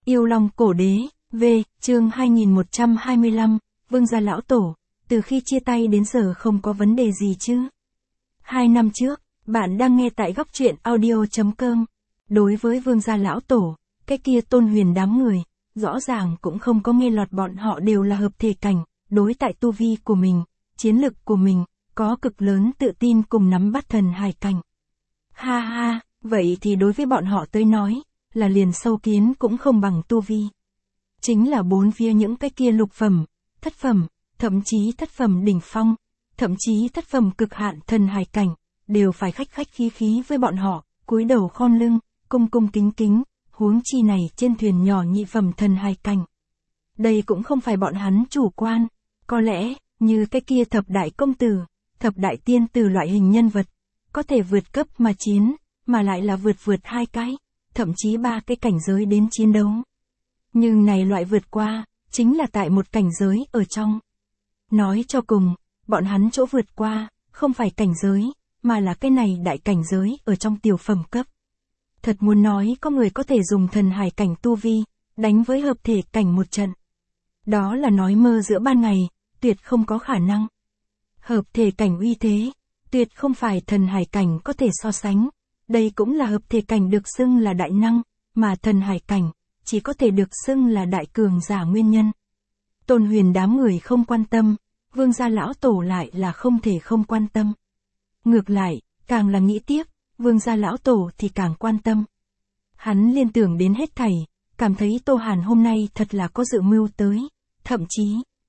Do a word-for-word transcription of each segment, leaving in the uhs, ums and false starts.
Yêu Long Cổ Đế, V, chương hai nghìn một trăm hai mươi lăm, Vương gia lão tổ, từ khi chia tay đến giờ không có vấn đề gì chứ? Hai năm trước, bạn đang nghe tại góc truyện audio chấm com. Đối với Vương gia lão tổ, cái kia Tôn Huyền đám người, rõ ràng cũng không có nghe lọt bọn họ đều là hợp thể cảnh, đối tại tu vi của mình, chiến lực của mình, có cực lớn tự tin cùng nắm bắt thần hải cảnh. Ha ha, vậy thì đối với bọn họ tới nói, là liền sâu kiến cũng không bằng tu vi. Chính là bốn phía những cái kia lục phẩm, thất phẩm, thậm chí thất phẩm đỉnh phong, thậm chí thất phẩm cực hạn thần hải cảnh, đều phải khách khách khí khí với bọn họ, cúi đầu khom lưng, cung cung kính kính, huống chi này trên thuyền nhỏ nhị phẩm thần hải cảnh. Đây cũng không phải bọn hắn chủ quan, có lẽ, như cái kia thập đại công tử, thập đại tiên tử loại hình nhân vật, có thể vượt cấp mà chiến, mà lại là vượt vượt hai cái, thậm chí ba cái cảnh giới đến chiến đấu. Nhưng này loại vượt qua, chính là tại một cảnh giới ở trong. Nói cho cùng, bọn hắn chỗ vượt qua, không phải cảnh giới, mà là cái này đại cảnh giới ở trong tiểu phẩm cấp. Thật muốn nói có người có thể dùng thần hải cảnh tu vi, đánh với hợp thể cảnh một trận. Đó là nói mơ giữa ban ngày, tuyệt không có khả năng. Hợp thể cảnh uy thế, tuyệt không phải thần hải cảnh có thể so sánh. Đây cũng là hợp thể cảnh được xưng là đại năng, mà thần hải cảnh, chỉ có thể được xưng là đại cường giả nguyên nhân. Tôn Huyền đám người không quan tâm, Vương gia lão tổ lại là không thể không quan tâm. Ngược lại, càng là nghĩ tiếp, Vương gia lão tổ thì càng quan tâm. Hắn liên tưởng đến hết thảy, cảm thấy Tô Hàn hôm nay thật là có dự mưu tới, thậm chí,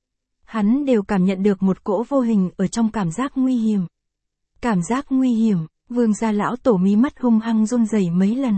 hắn đều cảm nhận được một cỗ vô hình ở trong cảm giác nguy hiểm. Cảm giác nguy hiểm, Vương gia lão tổ mí mắt hung hăng run rẩy mấy lần.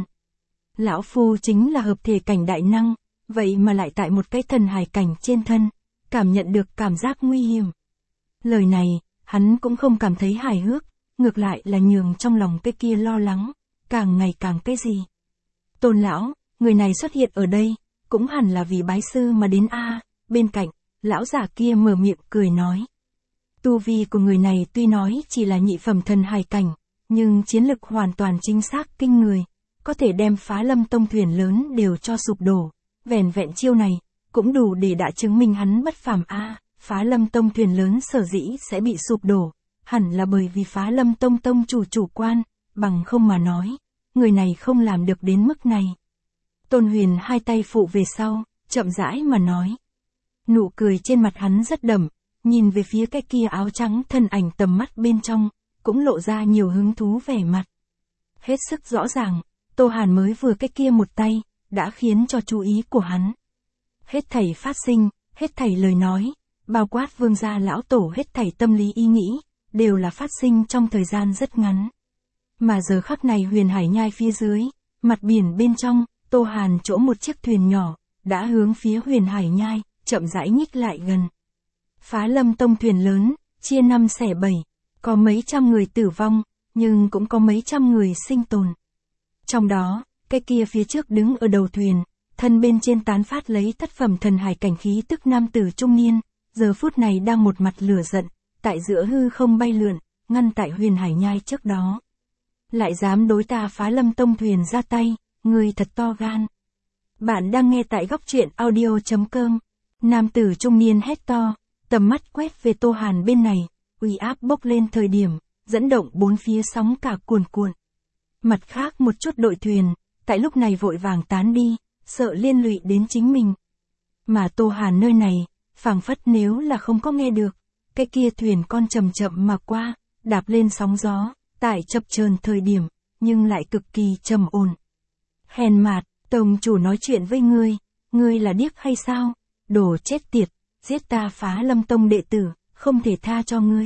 Lão phu chính là hợp thể cảnh đại năng, vậy mà lại tại một cái thần hải cảnh trên thân, cảm nhận được cảm giác nguy hiểm. Lời này, hắn cũng không cảm thấy hài hước, ngược lại là nhường trong lòng cái kia lo lắng, càng ngày càng cái gì. Tôn lão, người này xuất hiện ở đây, cũng hẳn là vì bái sư mà đến a. Bên cạnh, lão giả kia mở miệng cười nói. Tu vi của người này tuy nói chỉ là nhị phẩm thần hải cảnh, nhưng chiến lực hoàn toàn chính xác kinh người, có thể đem Phá Lâm Tông thuyền lớn đều cho sụp đổ. Vẻn vẹn chiêu này, cũng đủ để đã chứng minh hắn bất phàm a. Phá Lâm Tông thuyền lớn sở dĩ sẽ bị sụp đổ, hẳn là bởi vì Phá Lâm Tông tông chủ chủ quan, bằng không mà nói, người này không làm được đến mức này. Tôn Huyền hai tay phụ về sau, chậm rãi mà nói. Nụ cười trên mặt hắn rất đậm, nhìn về phía cái kia áo trắng thân ảnh tầm mắt bên trong, cũng lộ ra nhiều hứng thú vẻ mặt. Hết sức rõ ràng, Tô Hàn mới vừa cái kia một tay, đã khiến cho chú ý của hắn. Hết thảy phát sinh, hết thảy lời nói, bao quát Vương gia lão tổ hết thảy tâm lý ý nghĩ, đều là phát sinh trong thời gian rất ngắn. Mà giờ khắc này Huyền Hải Nhai phía dưới, mặt biển bên trong, Tô Hàn chỗ một chiếc thuyền nhỏ, đã hướng phía Huyền Hải Nhai, chậm rãi nhích lại gần. Phá Lâm Tông thuyền lớn, chia năm xẻ bảy, có mấy trăm người tử vong, nhưng cũng có mấy trăm người sinh tồn. Trong đó, cái kia phía trước đứng ở đầu thuyền, thân bên trên tán phát lấy thất phẩm thần hải cảnh khí tức nam tử trung niên, giờ phút này đang một mặt lửa giận, tại giữa hư không bay lượn, ngăn tại Huyền Hải Nhai trước đó. Lại dám đối ta Phá Lâm Tông thuyền ra tay, người thật to gan. Bạn đang nghe tại góc truyện audio chấm com. Nam tử trung niên hét to, tầm mắt quét về Tô Hàn bên này, uy áp bốc lên thời điểm, dẫn động bốn phía sóng cả cuồn cuộn. Mặt khác một chút đội thuyền, tại lúc này vội vàng tán đi, sợ liên lụy đến chính mình. Mà Tô Hàn nơi này, phảng phất nếu là không có nghe được, cái kia thuyền con chậm chậm mà qua, đạp lên sóng gió, tại chập chờn thời điểm, nhưng lại cực kỳ trầm ổn. Hèn mạt, tông chủ nói chuyện với ngươi, ngươi là điếc hay sao? Đồ chết tiệt, giết ta Phá Lâm Tông đệ tử, không thể tha cho ngươi.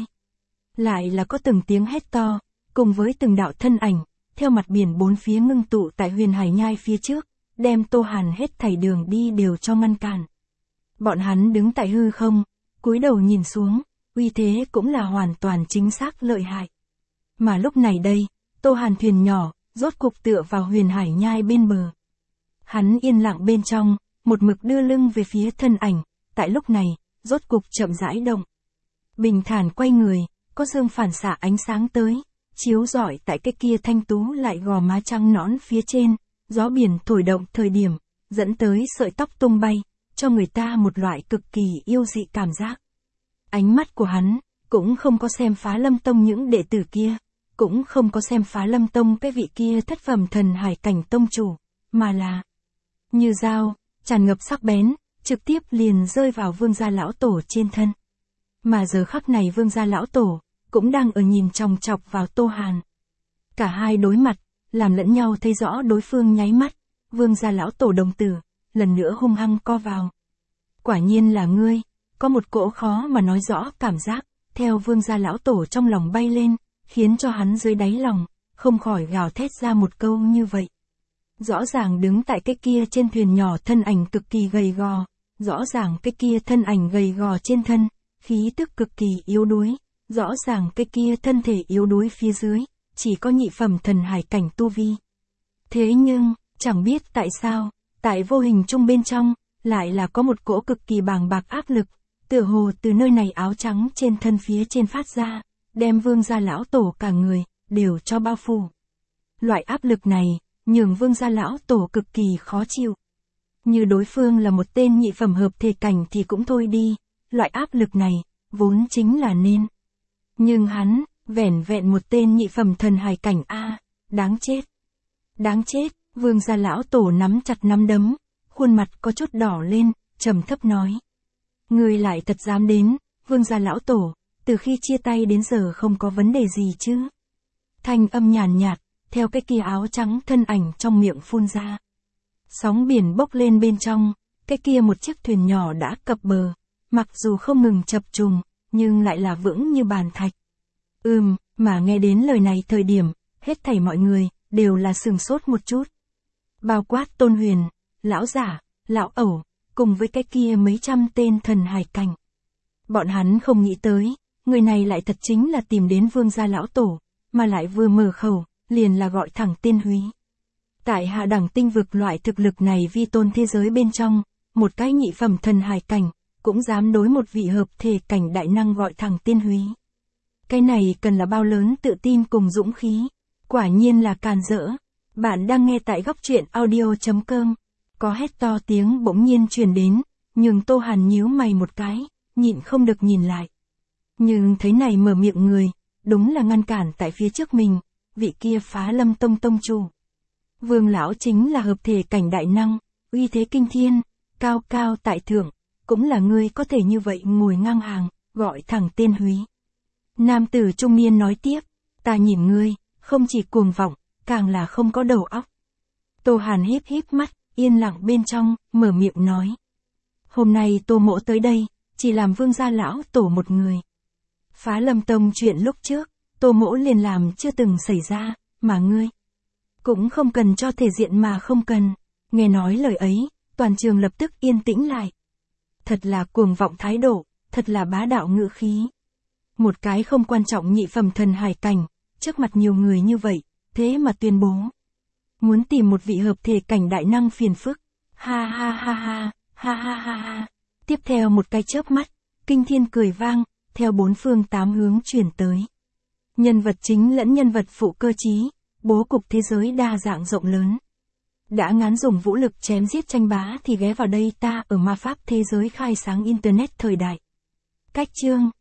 Lại là có từng tiếng hét to, cùng với từng đạo thân ảnh, theo mặt biển bốn phía ngưng tụ tại Huyền Hải Nhai phía trước, đem Tô Hàn hết thảy đường đi đều cho ngăn cản. Bọn hắn đứng tại hư không, cúi đầu nhìn xuống, uy thế cũng là hoàn toàn chính xác lợi hại. Mà lúc này đây, Tô Hàn thuyền nhỏ, rốt cục tựa vào Huyền Hải Nhai bên bờ. Hắn yên lặng bên trong, một mực đưa lưng về phía thân ảnh, tại lúc này, rốt cục chậm rãi động. Bình thản quay người, có dương phản xạ ánh sáng tới, chiếu rọi tại cái kia thanh tú lại gò má trắng nõn phía trên, gió biển thổi động thời điểm, dẫn tới sợi tóc tung bay, cho người ta một loại cực kỳ yêu dị cảm giác. Ánh mắt của hắn, cũng không có xem Phá Lâm Tông những đệ tử kia, cũng không có xem Phá Lâm Tông cái vị kia thất phẩm thần hải cảnh tông chủ, mà là như dao, tràn ngập sắc bén, trực tiếp liền rơi vào Vương gia lão tổ trên thân. Mà giờ khắc này Vương gia lão tổ, cũng đang ở nhìn chòng chọc vào Tô Hàn. Cả hai đối mặt, làm lẫn nhau thấy rõ đối phương nháy mắt, Vương gia lão tổ đồng tử, lần nữa hung hăng co vào. Quả nhiên là ngươi, có một cỗ khó mà nói rõ cảm giác, theo Vương gia lão tổ trong lòng bay lên, khiến cho hắn dưới đáy lòng, không khỏi gào thét ra một câu như vậy. Rõ ràng đứng tại cái kia trên thuyền nhỏ thân ảnh cực kỳ gầy gò, rõ ràng cái kia thân ảnh gầy gò trên thân, khí tức cực kỳ yếu đuối, rõ ràng cái kia thân thể yếu đuối phía dưới, chỉ có nhị phẩm thần hải cảnh tu vi. Thế nhưng, chẳng biết tại sao, tại vô hình chung bên trong, lại là có một cỗ cực kỳ bàng bạc áp lực, tựa hồ từ nơi này áo trắng trên thân phía trên phát ra, đem Vương gia lão tổ cả người, đều cho bao phủ. Loại áp lực này, nhường Vương gia lão tổ cực kỳ khó chịu. Như đối phương là một tên nhị phẩm hợp thể cảnh thì cũng thôi đi, loại áp lực này, vốn chính là nên. Nhưng hắn, vẻn vẹn một tên nhị phẩm thần hài cảnh A, đáng chết. Đáng chết, Vương gia lão tổ nắm chặt nắm đấm, khuôn mặt có chút đỏ lên, trầm thấp nói. Ngươi lại thật dám đến, Vương gia lão tổ, từ khi chia tay đến giờ không có vấn đề gì chứ. Thanh âm nhàn nhạt, theo cái kia áo trắng thân ảnh trong miệng phun ra. Sóng biển bốc lên bên trong, cái kia một chiếc thuyền nhỏ đã cập bờ, mặc dù không ngừng chập trùng, nhưng lại là vững như bàn thạch. Ừm, mà nghe đến lời này thời điểm, hết thảy mọi người, đều là sừng sốt một chút. Bao quát Tôn Huyền, lão giả, lão ẩu, cùng với cái kia mấy trăm tên thần hài cảnh. Bọn hắn không nghĩ tới, người này lại thật chính là tìm đến Vương gia lão tổ, mà lại vừa mở khẩu, liền là gọi thẳng tên Húy. Tại hạ đẳng tinh vực loại thực lực này vi tôn thế giới bên trong, một cái nhị phẩm thần hài cảnh, cũng dám đối một vị hợp thể cảnh đại năng gọi thẳng tên Húy. Cái này cần là bao lớn tự tin cùng dũng khí, quả nhiên là càn rỡ. Bạn đang nghe tại góc truyện audio chấm com, có hét to tiếng bỗng nhiên truyền đến, nhưng Tô Hàn nhíu mày một cái, nhịn không được nhìn lại. Nhưng thấy này mở miệng người, đúng là ngăn cản tại phía trước mình, vị kia Phá Lâm Tông tông chủ. Vương lão chính là hợp thể cảnh đại năng, uy thế kinh thiên, cao cao tại thượng, cũng là người có thể như vậy ngồi ngang hàng, gọi thẳng tên Húy. Nam tử trung niên nói tiếp, ta nhìn ngươi, không chỉ cuồng vọng, càng là không có đầu óc. Tô Hàn híp híp mắt, yên lặng bên trong, mở miệng nói. Hôm nay Tô mỗ tới đây, chỉ làm Vương gia lão tổ một người. Phá Lâm Tông chuyện lúc trước, Tô mỗ liền làm chưa từng xảy ra, mà ngươi cũng không cần cho thể diện mà không cần. Nghe nói lời ấy, toàn trường lập tức yên tĩnh lại. Thật là cuồng vọng thái độ, thật là bá đạo ngữ khí. Một cái không quan trọng nhị phẩm thần hải cảnh, trước mặt nhiều người như vậy, thế mà tuyên bố muốn tìm một vị hợp thể cảnh đại năng phiền phức. Ha ha ha ha, ha ha ha ha. Tiếp theo một cái chớp mắt, kinh thiên cười vang, theo bốn phương tám hướng truyền tới. Nhân vật chính lẫn nhân vật phụ cơ trí, bố cục thế giới đa dạng rộng lớn. Đã ngán dùng vũ lực chém giết tranh bá thì ghé vào đây ta ở ma pháp thế giới khai sáng internet thời đại. Cách chương